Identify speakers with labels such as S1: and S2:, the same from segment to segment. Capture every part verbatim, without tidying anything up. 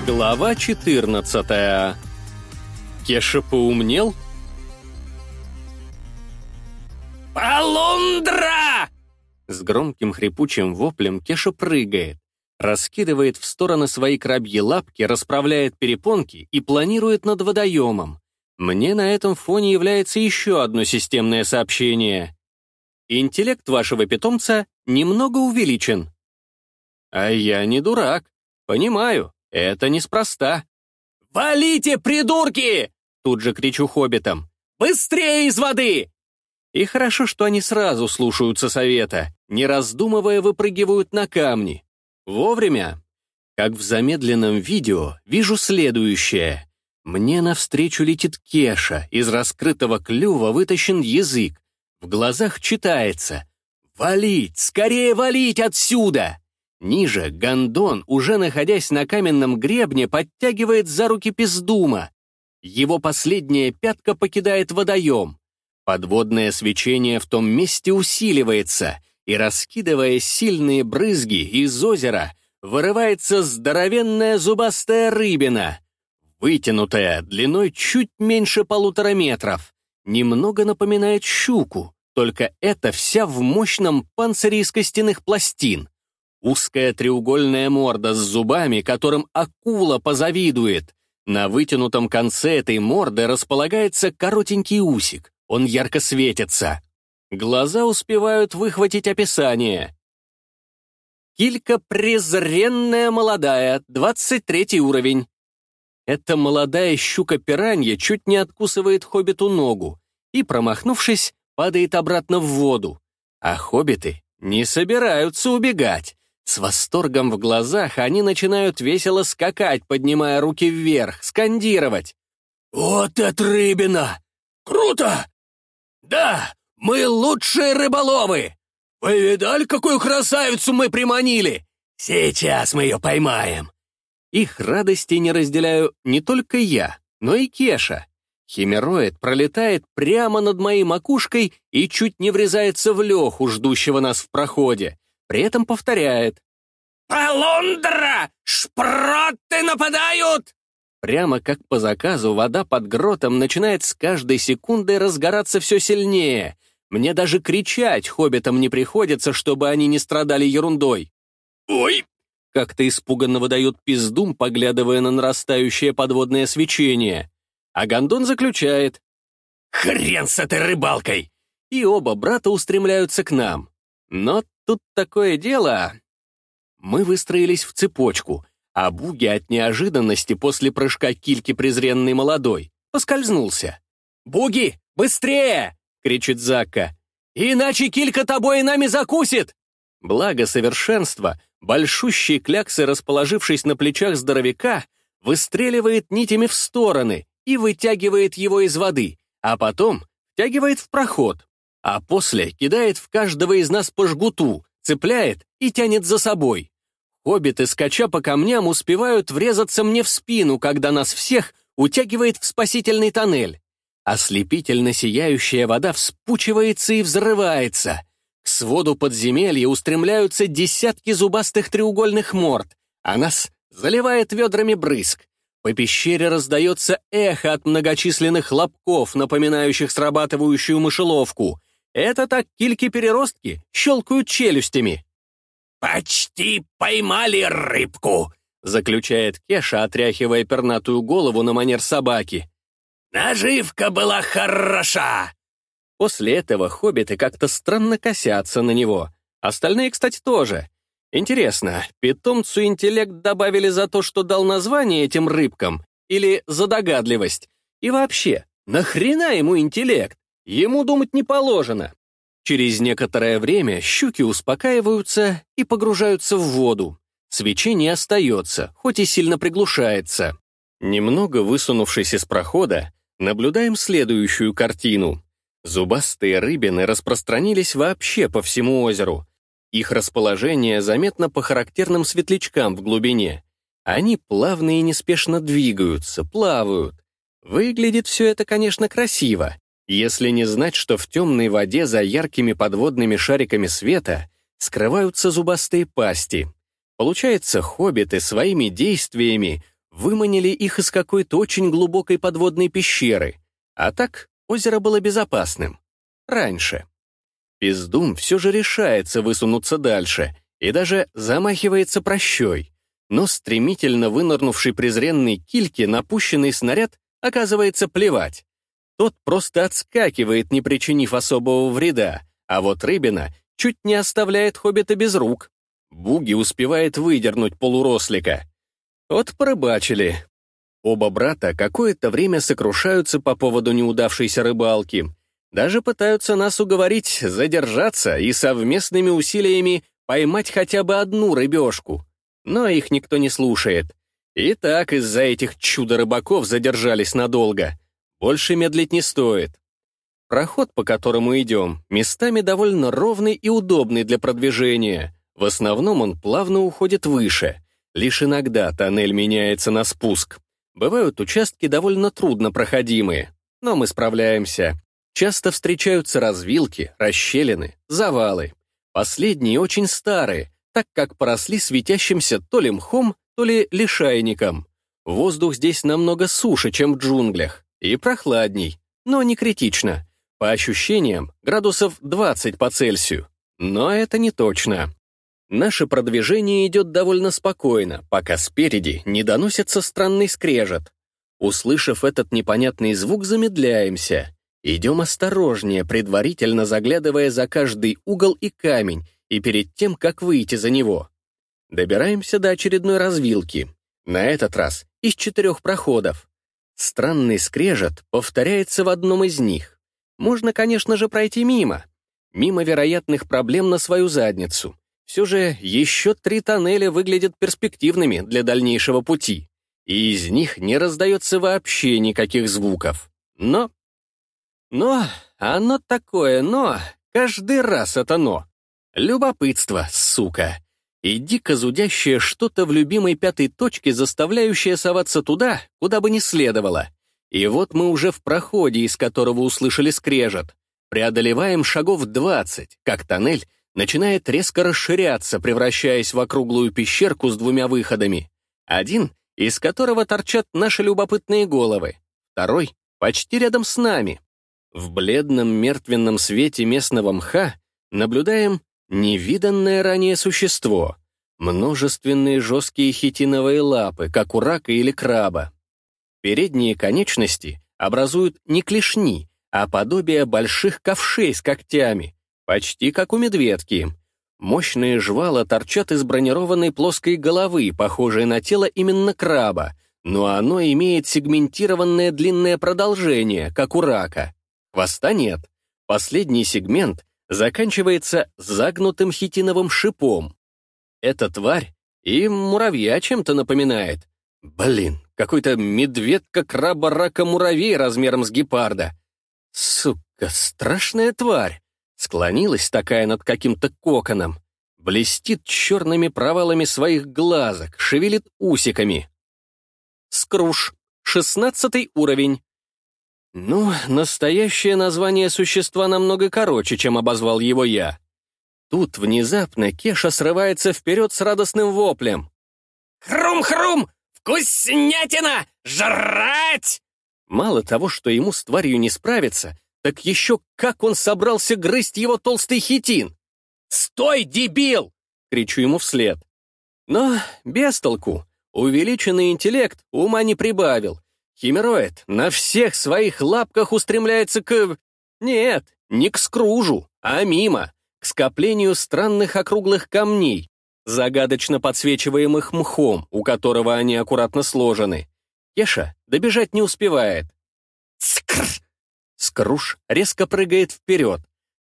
S1: Глава четырнадцатая. Кеша поумнел?
S2: «Полундра!»
S1: С громким хрипучим воплем Кеша прыгает, раскидывает в стороны свои крабьи лапки, расправляет перепонки и планирует над водоемом. Мне на этом фоне является еще одно системное сообщение. Интеллект вашего питомца немного увеличен. А я не дурак. Понимаю, это неспроста.
S2: «Валите, придурки!»
S1: Тут же кричу хоббитам.
S2: «Быстрее из воды!»
S1: И хорошо, что они сразу слушаются совета, не раздумывая выпрыгивают на камни. Вовремя. Как в замедленном видео, вижу следующее. Мне навстречу летит Кеша, из раскрытого клюва вытащен язык. В глазах читается «Валить! Скорее валить отсюда!» Ниже гондон, уже находясь на каменном гребне, подтягивает за руки Пиздума. Его последняя пятка покидает водоем. Подводное свечение в том месте усиливается, и, раскидывая сильные брызги из озера, вырывается здоровенная зубастая рыбина, вытянутая, длиной чуть меньше полутора метров. Немного напоминает щуку, только это вся в мощном панцире из костяных пластин. Узкая треугольная морда с зубами, которым акула позавидует. На вытянутом конце этой морды располагается коротенький усик. Он ярко светится. Глаза успевают выхватить описание. Килька презренная молодая, двадцать третий уровень. Эта молодая щука-пиранья чуть не откусывает хоббиту ногу и, промахнувшись, падает обратно в воду. А хоббиты не собираются убегать. С восторгом в глазах они начинают весело скакать, поднимая руки вверх, скандировать.
S2: «Вот это рыбина! Круто! Да, мы лучшие рыболовы! Вы видали, какую красавицу мы приманили? Сейчас мы ее поймаем!»
S1: Их радости не разделяю не только я, но и Кеша. Химероид пролетает прямо над моей макушкой и чуть не врезается в Леху, ждущего нас в проходе. При этом повторяет.
S2: «Полундра! Шпроты нападают!»
S1: Прямо как по заказу, вода под гротом начинает с каждой секундой разгораться все сильнее. Мне даже кричать хоббитам не приходится, чтобы они не страдали ерундой.
S2: «Ой!»
S1: — как-то испуганно выдает Пиздум, поглядывая на нарастающее подводное свечение. А гондон заключает.
S2: «Хрен с этой рыбалкой!»
S1: И оба брата устремляются к нам. Но тут такое дело. Мы выстроились в цепочку, а Буги от неожиданности после прыжка кильки презренной молодой поскользнулся.
S2: «Буги, быстрее!»
S1: — кричит Закка.
S2: «Иначе килька тобой и нами закусит!»
S1: Благо совершенства, большущий кляксы, расположившись на плечах здоровяка, выстреливает нитями в стороны и вытягивает его из воды, а потом втягивает в проход. А после кидает в каждого из нас по жгуту, цепляет и тянет за собой. Хоббиты, скача по камням, успевают врезаться мне в спину, когда нас всех утягивает в спасительный тоннель. Ослепительно сияющая вода вспучивается и взрывается. К своду подземелья устремляются десятки зубастых треугольных морд, а нас заливает ведрами брызг. По пещере раздается эхо от многочисленных хлопков, напоминающих срабатывающую мышеловку. Это так кильки-переростки щелкают челюстями.
S2: «Почти поймали рыбку», —
S1: заключает Кеша, отряхивая пернатую голову на манер собаки.
S2: «Наживка была хороша».
S1: После этого хоббиты как-то странно косятся на него. Остальные, кстати, тоже. Интересно, питомцу интеллект добавили за то, что дал название этим рыбкам, или за догадливость? И вообще, нахрена ему интеллект? Ему думать не положено. Через некоторое время щуки успокаиваются и погружаются в воду. Свечение остается, хоть и сильно приглушается. Немного высунувшись из прохода, наблюдаем следующую картину. Зубастые рыбины распространились вообще по всему озеру. Их расположение заметно по характерным светлячкам в глубине. Они плавно и неспешно двигаются, плавают. Выглядит все это, конечно, красиво, если не знать, что в темной воде за яркими подводными шариками света скрываются зубастые пасти. Получается, хоббиты своими действиями Выманили их из какой-то очень глубокой подводной пещеры. А так озеро было безопасным. Раньше. Пиздун все же решается высунуться дальше и даже замахивается прощой. Но стремительно вынырнувший презренный кильке напущенный снаряд оказывается плевать. Тот просто отскакивает, не причинив особого вреда, а вот рыбина чуть не оставляет хоббита без рук. Буги успевает выдернуть полурослика. Вот порыбачили. Оба брата какое-то время сокрушаются по поводу неудавшейся рыбалки. Даже пытаются нас уговорить задержаться и совместными усилиями поймать хотя бы одну рыбешку. Но их никто не слушает. И так из-за этих чудо-рыбаков задержались надолго. Больше медлить не стоит. Проход, по которому идем, местами довольно ровный и удобный для продвижения. В основном он плавно уходит выше. Лишь иногда тоннель меняется на спуск. Бывают участки довольно труднопроходимые, но мы справляемся. Часто встречаются развилки, расщелины, завалы. Последние очень старые, так как поросли светящимся то ли мхом, то ли лишайником. Воздух здесь намного суше, чем в джунглях, и прохладней, но не критично. По ощущениям, градусов двадцать по Цельсию. Но это не точно. Наше продвижение идет довольно спокойно, пока спереди не доносится странный скрежет. Услышав этот непонятный звук, замедляемся. Идем осторожнее, предварительно заглядывая за каждый угол и камень, и перед тем, как выйти за него. Добираемся до очередной развилки. На этот раз из четырех проходов. Странный скрежет повторяется в одном из них. Можно, конечно же, пройти мимо. Мимо вероятных проблем на свою задницу. Все же еще три тоннеля выглядят перспективными для дальнейшего пути, и из них не раздается вообще никаких звуков. Но... Но... Оно такое «но». Каждый раз это «но». Любопытство, сука. И дико зудящее что-то в любимой пятой точке, заставляющее соваться туда, куда бы ни следовало. И вот мы уже в проходе, из которого услышали скрежет. Преодолеваем шагов двадцать, как тоннель начинает резко расширяться, превращаясь в округлую пещерку с двумя выходами. Один, из которого торчат наши любопытные головы. Второй почти рядом с нами. В бледном мертвенном свете местного мха наблюдаем невиданное ранее существо. Множественные жесткие хитиновые лапы, как у рака или краба. Передние конечности образуют не клешни, а подобие больших ковшей с когтями, почти как у медведки. Мощные жвала торчат из бронированной плоской головы, похожей на тело именно краба, но оно имеет сегментированное длинное продолжение, как у рака. Хвоста нет. Последний сегмент заканчивается загнутым хитиновым шипом. Эта тварь и муравья чем-то напоминает. Блин, какой-то медведка-краба-рака-муравей размером с гепарда. Сука, страшная тварь. Склонилась такая над каким-то коконом. Блестит черными провалами своих глазок, шевелит усиками. Скруш. Шестнадцатый уровень. Ну, настоящее название существа намного короче, чем обозвал его я. Тут внезапно Кеша срывается вперед с радостным воплем.
S2: «Хрум-хрум! Вкуснятина! Жрать!»
S1: Мало того, что ему с тварью не справиться, так еще как он собрался грызть его толстый хитин.
S2: «Стой, дебил!»
S1: — кричу ему вслед. Но без толку. Увеличенный интеллект ума не прибавил. Химероид на всех своих лапках устремляется к... Нет, не к скружу, а мимо, к скоплению странных округлых камней, загадочно подсвечиваемых мхом, у которого они аккуратно сложены. Кеша добежать не успевает.
S2: Скр!
S1: Скруж резко прыгает вперед,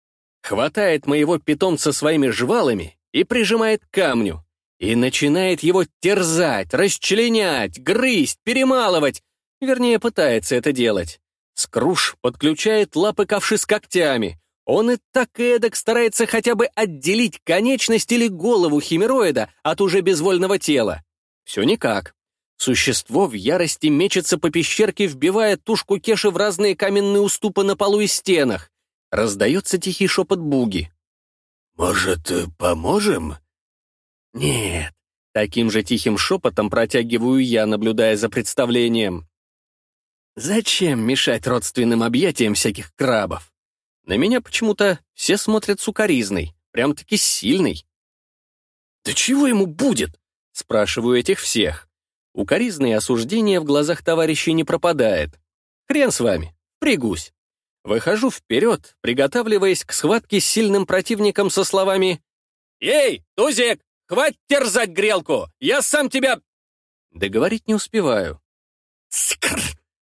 S1: хватает моего питомца своими жвалами и прижимает к камню, и начинает его терзать, расчленять, грызть, перемалывать, вернее, пытается это делать. Скруж подключает лапы ковши с когтями. Он и так и эдак старается хотя бы отделить конечность или голову химероида от уже безвольного тела. Все никак. Существо в ярости мечется по пещерке, вбивая тушку Кеши в разные каменные уступы на полу и стенах. Раздается тихий шепот Буги.
S2: «Может, поможем?»
S1: Нет, Таким же тихим шепотом протягиваю я, наблюдая за представлением. Зачем мешать родственным объятиям всяких крабов? На меня почему-то все смотрят с укоризной, прям-таки сильный. «Да чего ему будет?» — спрашиваю этих всех. Укоризное осуждение в глазах товарищей не пропадает. Хрен с вами, пригусь. Выхожу вперед, приготавливаясь к схватке с сильным противником со словами «Эй, Тузик, хватит терзать грелку, я сам тебя...» Договорить не успеваю. Скр!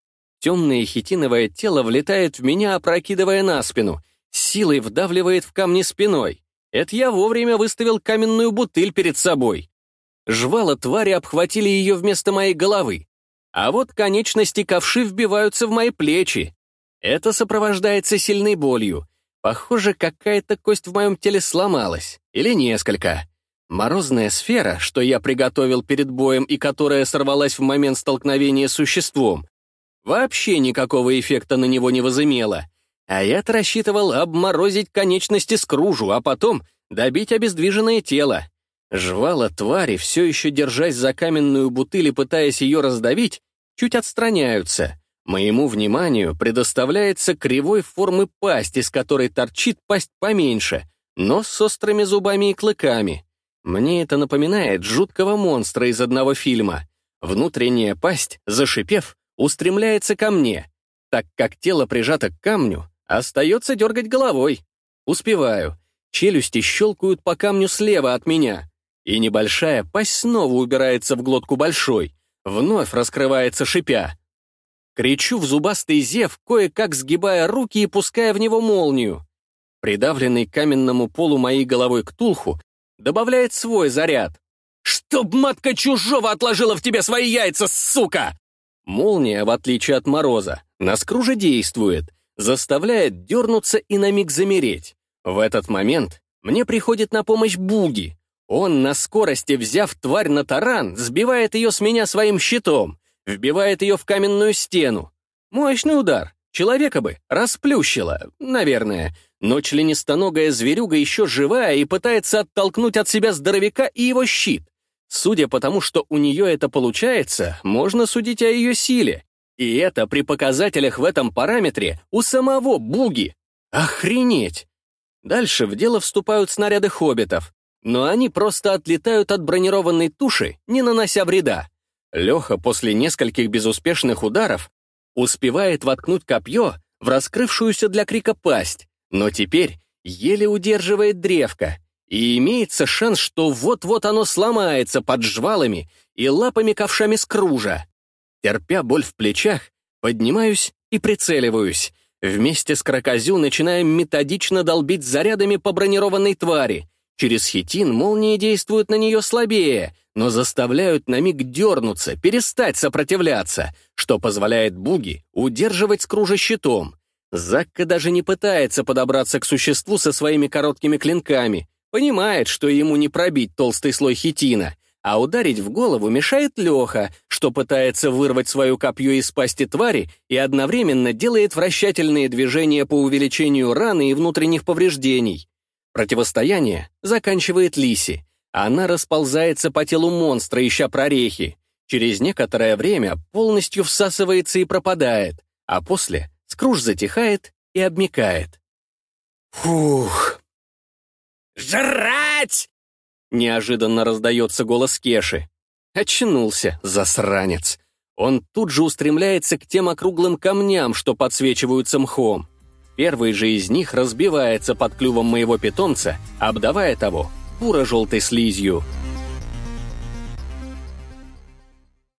S1: Темное хитиновое тело влетает в меня, опрокидывая на спину, силой вдавливает в камни спиной. Это я вовремя выставил каменную бутыль перед собой. Жвала твари обхватили ее вместо моей головы, а вот конечности ковши вбиваются в мои плечи. Это сопровождается сильной болью. Похоже, какая-то кость в моем теле сломалась, или несколько. Морозная сфера, что я приготовил перед боем и которая сорвалась в момент столкновения с существом, вообще никакого эффекта на него не возымела. А я-то рассчитывал обморозить конечности Скружу, а потом добить обездвиженное тело. Жвала твари, все еще держась за каменную бутыль и пытаясь ее раздавить, чуть отстраняются. Моему вниманию предоставляется кривой формы пасть, из которой торчит пасть поменьше, но с острыми зубами и клыками. Мне это напоминает жуткого монстра из одного фильма. Внутренняя пасть, зашипев, устремляется ко мне. Так как тело прижато к камню, остается дергать головой. Успеваю. Челюсти щелкают по камню слева от меня. И небольшая пасть снова убирается в глотку большой. Вновь раскрывается, шипя. Кричу в зубастый зев, кое-как сгибая руки и пуская в него молнию. Придавленный к каменному полу моей головой ктулху добавляет свой заряд. «Чтоб матка чужого отложила в тебе свои яйца, сука!» Молния, в отличие от мороза, на Скруже действует, заставляет дернуться и на миг замереть. В этот момент мне приходит на помощь Буги. Он на скорости, взяв тварь на таран, сбивает ее с меня своим щитом, вбивает ее в каменную стену. Мощный удар, человека бы расплющило, наверное, но членистоногая зверюга еще живая и пытается оттолкнуть от себя здоровяка и его щит. Судя по тому, что у нее это получается, можно судить о ее силе. И это при показателях в этом параметре у самого Буги. Охренеть! Дальше в дело вступают снаряды хоббитов, но они просто отлетают от бронированной туши, не нанося вреда. Леха после нескольких безуспешных ударов успевает воткнуть копье в раскрывшуюся для крика пасть, но теперь еле удерживает древко, и имеется шанс, что вот-вот оно сломается под жвалами и лапами-ковшами Скружа. Терпя боль в плечах, поднимаюсь и прицеливаюсь. Вместе с крокозю начинаем методично долбить зарядами по бронированной твари. Через хитин молнии действуют на нее слабее, но заставляют на миг дернуться, перестать сопротивляться, что позволяет Буги удерживать Скружа щитом. Закка даже не пытается подобраться к существу со своими короткими клинками, понимает, что ему не пробить толстый слой хитина, а ударить в голову мешает Леха, что пытается вырвать свое копье из пасти твари и одновременно делает вращательные движения по увеличению раны и внутренних повреждений. Противостояние заканчивает Лиси. Она расползается по телу монстра, ища прорехи. Через некоторое время полностью всасывается и пропадает, а после Скруж затихает и обмякает. Фух. «Жрать!» — неожиданно раздается голос Кеши. Очнулся, засранец. Он тут же устремляется к тем округлым камням, что подсвечиваются мхом. Первый же из них разбивается под клювом моего питомца, обдавая того буро-желтой слизью.